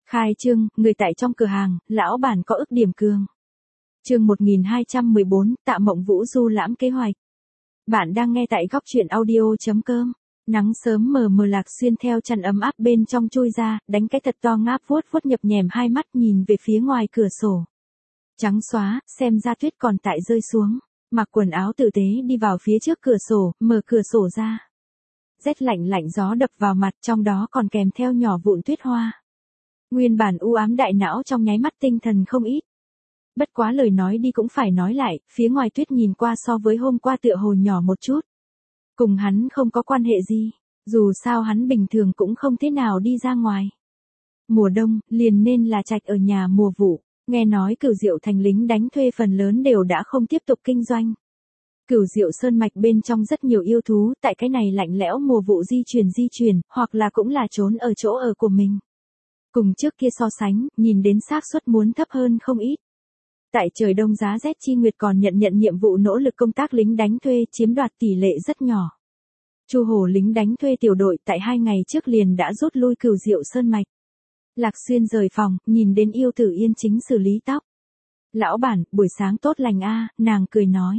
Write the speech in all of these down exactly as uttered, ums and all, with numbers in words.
Khai trương, người tại trong cửa hàng, lão bản có ức điểm cường. Chương một nghìn hai trăm mười bốn, Tạ Mộng Vũ du lãm kế hoạch. Bạn đang nghe tại góc truyện audio chấm com. Nắng sớm mờ mờ Lạc Xuyên theo chăn ấm áp bên trong chui ra, đánh cái thật to ngáp vuốt vuốt nhập nhèm hai mắt nhìn về phía ngoài cửa sổ. Trắng xóa, xem ra tuyết còn tại rơi xuống. Mặc quần áo tử tế đi vào phía trước cửa sổ, mở cửa sổ ra. Rét lạnh lạnh gió đập vào mặt, trong đó còn kèm theo nhỏ vụn tuyết hoa. Nguyên bản u ám đại não trong nháy mắt tinh thần không ít. Bất quá lời nói đi cũng phải nói lại, phía ngoài tuyết nhìn qua so với hôm qua tựa hồ nhỏ một chút. Cùng hắn không có quan hệ gì, dù sao hắn bình thường cũng không thế nào đi ra ngoài. Mùa đông, liền nên là trạch ở nhà mùa vụ, nghe nói Cửu Diệu thành lính đánh thuê phần lớn đều đã không tiếp tục kinh doanh. Cửu Diệu sơn mạch bên trong rất nhiều yêu thú, tại cái này lạnh lẽo mùa vụ di chuyển di chuyển, hoặc là cũng là trốn ở chỗ ở của mình. Cùng trước kia so sánh, nhìn đến xác suất muốn thấp hơn không ít. Tại trời đông giá rét Chi Nguyệt còn nhận nhận nhiệm vụ nỗ lực công tác lính đánh thuê chiếm đoạt tỷ lệ rất nhỏ. Chu Hổ lính đánh thuê tiểu đội tại hai ngày trước liền đã rút lui Cửu Diệu sơn mạch. Lạc Xuyên rời phòng, nhìn đến Yêu Tử Yên chính xử lý tóc. Lão bản, buổi sáng tốt lành a, nàng cười nói.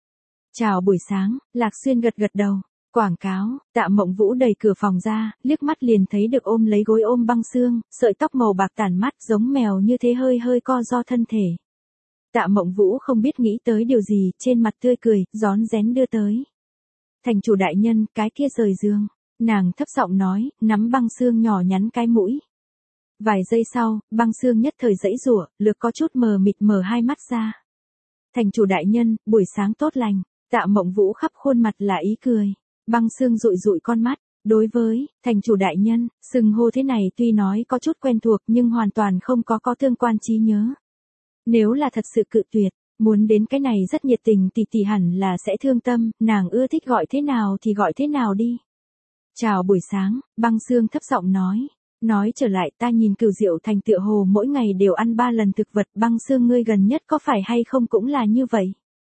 Chào buổi sáng, Lạc Xuyên gật gật đầu. Quảng cáo, Tạ Mộng Vũ đẩy cửa phòng ra, liếc mắt liền thấy được ôm lấy gối ôm Băng Xương, sợi tóc màu bạc tản mắt giống mèo như thế hơi hơi co do thân thể. Tạ Mộng Vũ không biết nghĩ tới điều gì, trên mặt tươi cười, rón rén đưa tới. Thành chủ đại nhân, cái kia rời giường. Nàng thấp giọng nói, nắm Băng Xương nhỏ nhắn cái mũi. Vài giây sau, Băng Xương nhất thời giãy giụa, lược có chút mờ mịt mở hai mắt ra. Thành chủ đại nhân, buổi sáng tốt lành. Tạ Mộng Vũ khắp khuôn mặt là ý cười. Băng Xương dụi dụi con mắt, đối với thành chủ đại nhân, xưng hô thế này tuy nói có chút quen thuộc nhưng hoàn toàn không có có tương quan trí nhớ. Nếu là thật sự cự tuyệt, muốn đến cái này rất nhiệt tình tỷ tỷ hẳn là sẽ thương tâm, nàng ưa thích gọi thế nào thì gọi thế nào đi. Chào buổi sáng, Băng Xương thấp giọng nói. Nói trở lại, ta nhìn Cửu Diệu thành tựa hồ mỗi ngày đều ăn ba lần thực vật. Băng Xương ngươi gần nhất có phải hay không cũng là như vậy.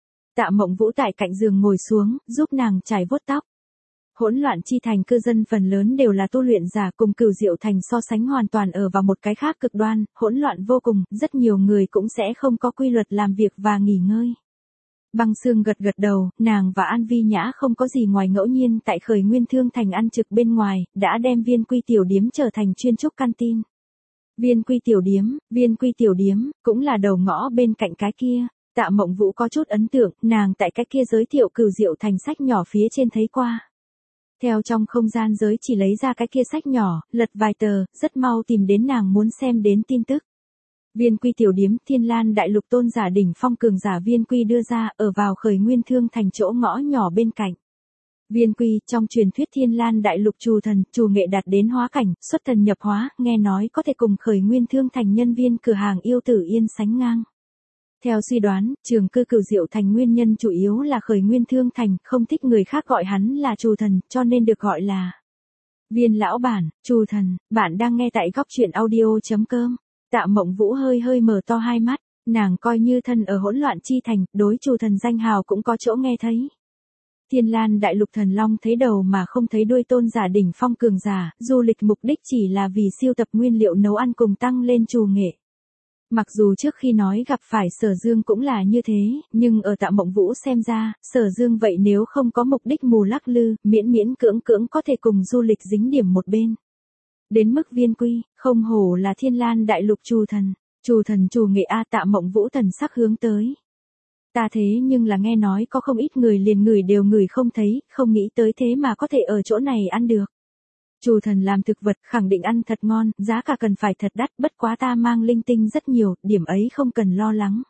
Tạ Mộng Vũ tại cạnh giường ngồi xuống, giúp nàng chải vuốt tóc. Hỗn loạn chi thành cư dân phần lớn đều là tu luyện giả, cùng Cửu Diệu thành so sánh hoàn toàn ở vào một cái khác cực đoan, hỗn loạn vô cùng, rất nhiều người cũng sẽ không có quy luật làm việc và nghỉ ngơi. Băng Xương gật gật đầu, nàng và An Vi Nhã không có gì ngoài ngẫu nhiên tại Khởi Nguyên Thương thành ăn trực bên ngoài, đã đem Viên Quy tiểu điếm trở thành chuyên trúc canteen. Viên Quy tiểu điếm, Viên Quy tiểu điếm, cũng là đầu ngõ bên cạnh cái kia. Tạ Mộng Vũ có chút ấn tượng, nàng tại cái kia giới thiệu Cửu Diệu thành sách nhỏ phía trên thấy qua. Theo trong không gian giới chỉ lấy ra cái kia sách nhỏ, lật vài tờ, rất mau tìm đến nàng muốn xem đến tin tức. Viên Quy tiểu điếm, Thiên Lan đại lục tôn giả đỉnh phong cường giả Viên Quy đưa ra, ở vào Khởi Nguyên Thương thành chỗ ngõ nhỏ bên cạnh. Viên Quy, trong truyền thuyết Thiên Lan đại lục trù thần, trù nghệ đạt đến hóa cảnh, xuất thần nhập hóa, nghe nói có thể cùng Khởi Nguyên Thương thành nhân viên cửa hàng Yêu Tử Yên sánh ngang. Theo suy đoán, trường cư Cửu Diệu thành nguyên nhân chủ yếu là Khởi Nguyên Thương thành, không thích người khác gọi hắn là trù thần, cho nên được gọi là Viên lão bản, trù thần. Bạn đang nghe tại góc truyện audio chấm com. Tạ Mộng Vũ hơi hơi mở to hai mắt, nàng coi như thân ở hỗn loạn chi thành, đối trù thần danh hào cũng có chỗ nghe thấy. Thiên Lan đại lục thần long thấy đầu mà không thấy đuôi tôn giả đỉnh phong cường giả, du lịch mục đích chỉ là vì siêu tập nguyên liệu nấu ăn cùng tăng lên trù nghệ. Mặc dù trước khi nói gặp phải Sở Dương cũng là như thế, nhưng ở Tạ Mộng Vũ xem ra, Sở Dương vậy nếu không có mục đích mù lắc lư, miễn miễn cưỡng cưỡng có thể cùng du lịch dính điểm một bên. Đến mức Viên Quy, không hổ là Thiên Lan đại lục trù thần, trù thần trù nghệ a. Tạ Mộng Vũ thần sắc hướng tới. Ta thế nhưng là nghe nói có không ít người liền ngửi đều ngửi không thấy, không nghĩ tới thế mà có thể ở chỗ này ăn được. Trù thần làm thực vật khẳng định ăn thật ngon, giá cả cần phải thật đắt, bất quá ta mang linh tinh rất nhiều, điểm ấy không cần lo lắng.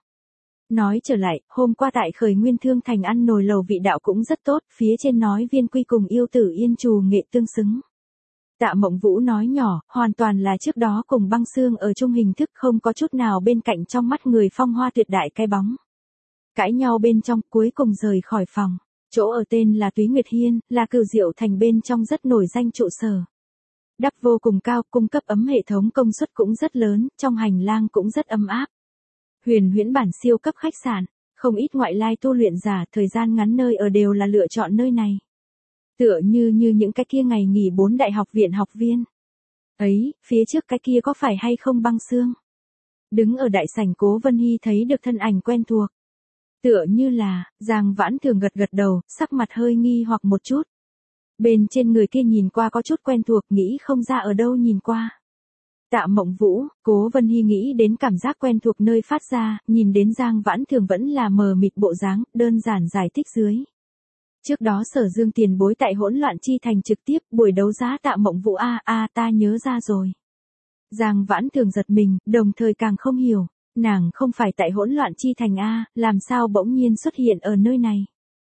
Nói trở lại, hôm qua tại Khởi Nguyên Thương thành ăn nồi lầu vị đạo cũng rất tốt, phía trên nói Viên Quy cùng Yêu Tử Yên trù nghệ tương xứng. Tạ Mộng Vũ nói nhỏ, hoàn toàn là trước đó cùng Băng Xương ở chung hình thức, không có chút nào bên cạnh trong mắt người phong hoa tuyệt đại cái bóng. Cãi nhau bên trong, cuối cùng rời khỏi phòng. Chỗ ở tên là Túy Nguyệt Hiên, là Cửu Diệu thành bên trong rất nổi danh trụ sở. Đắp vô cùng cao, cung cấp ấm hệ thống công suất cũng rất lớn, trong hành lang cũng rất ấm áp. Huyền huyễn bản siêu cấp khách sạn, không ít ngoại lai tu luyện giả, thời gian ngắn nơi ở đều là lựa chọn nơi này. Tựa như như những cái kia ngày nghỉ bốn đại học viện học viên. Ấy, phía trước cái kia có phải hay không Băng Xương? Đứng ở đại sảnh Cố Vân Hy thấy được thân ảnh quen thuộc. Tựa như là, Giang Vãn Thường gật gật đầu, sắc mặt hơi nghi hoặc một chút. Bên trên người kia nhìn qua có chút quen thuộc, nghĩ không ra ở đâu nhìn qua. Tạ Mộng Vũ, Cố Vân Hy nghĩ đến cảm giác quen thuộc nơi phát ra, nhìn đến Giang Vãn Thường vẫn là mờ mịt bộ dáng, đơn giản giải thích dưới. Trước đó Sở Dương tiền bối tại hỗn loạn chi thành trực tiếp buổi đấu giá Tạ Mộng Vũ a a ta nhớ ra rồi. Giang Vãn Thường giật mình, đồng thời càng không hiểu, nàng không phải tại hỗn loạn chi thành a, làm sao bỗng nhiên xuất hiện ở nơi này.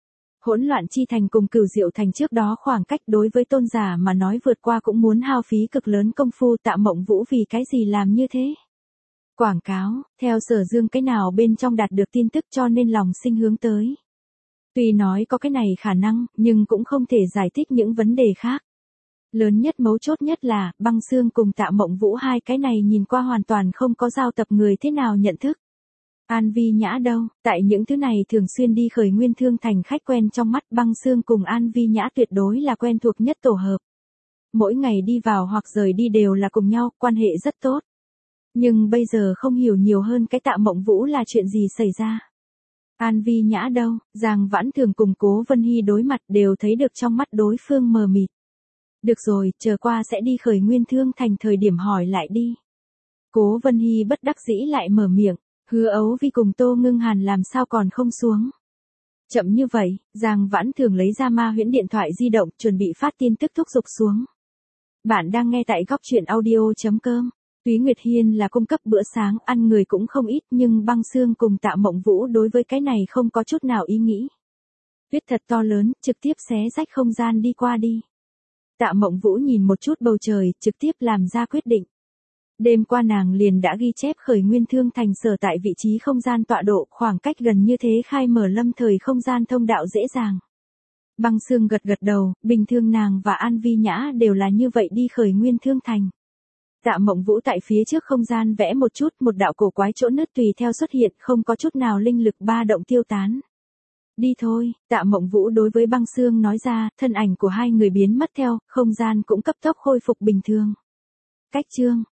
Hỗn loạn chi thành cùng Cửu Diệu thành trước đó khoảng cách đối với tôn giả mà nói vượt qua cũng muốn hao phí cực lớn công phu, Tạ Mộng Vũ vì cái gì làm như thế. Quảng cáo, theo Sở Dương cái nào bên trong đạt được tin tức cho nên lòng sinh hướng tới. Tuy nói có cái này khả năng, nhưng cũng không thể giải thích những vấn đề khác. Lớn nhất mấu chốt nhất là, Băng Xương cùng Tạ Mộng Vũ hai cái này nhìn qua hoàn toàn không có giao tập người thế nào nhận thức. An Vi Nhã đâu, tại những thứ này thường xuyên đi Khởi Nguyên Thương thành khách quen trong mắt Băng Xương cùng An Vi Nhã tuyệt đối là quen thuộc nhất tổ hợp. Mỗi ngày đi vào hoặc rời đi đều là cùng nhau, quan hệ rất tốt. Nhưng bây giờ không hiểu nhiều hơn cái Tạ Mộng Vũ là chuyện gì xảy ra. An Vi Nhã đâu, Giang Vãn Thường cùng Cố Vân Hy đối mặt đều thấy được trong mắt đối phương mờ mịt. Được rồi, chờ qua sẽ đi Khởi Nguyên Thương thành thời điểm hỏi lại đi. Cố Vân Hy bất đắc dĩ lại mở miệng, Hứa Ấu Vi cùng Tô Ngưng Hàn làm sao còn không xuống. Chậm như vậy, Giang Vãn Thường lấy ra Ma Huyễn điện thoại di động, chuẩn bị phát tin tức thúc giục xuống. Bạn đang nghe tại góc truyện audio.com. Túy Nguyệt Hiên là cung cấp bữa sáng, ăn người cũng không ít, nhưng Băng Xương cùng Tạ Mộng Vũ đối với cái này không có chút nào ý nghĩ. Tuyết thật to lớn, trực tiếp xé rách không gian đi qua đi. Tạ Mộng Vũ nhìn một chút bầu trời, trực tiếp làm ra quyết định. Đêm qua nàng liền đã ghi chép Khởi Nguyên Thương thành sở tại vị trí không gian tọa độ, khoảng cách gần như thế khai mở lâm thời không gian thông đạo dễ dàng. Băng Xương gật gật đầu, bình thường nàng và An Vi Nhã đều là như vậy đi Khởi Nguyên Thương thành. Tạ Mộng Vũ tại phía trước không gian vẽ một chút, một đạo cổ quái chỗ nứt tùy theo xuất hiện, không có chút nào linh lực ba động tiêu tán. Đi thôi, Tạ Mộng Vũ đối với Băng Xương nói ra, thân ảnh của hai người biến mất theo, không gian cũng cấp tốc khôi phục bình thường. Cách chương,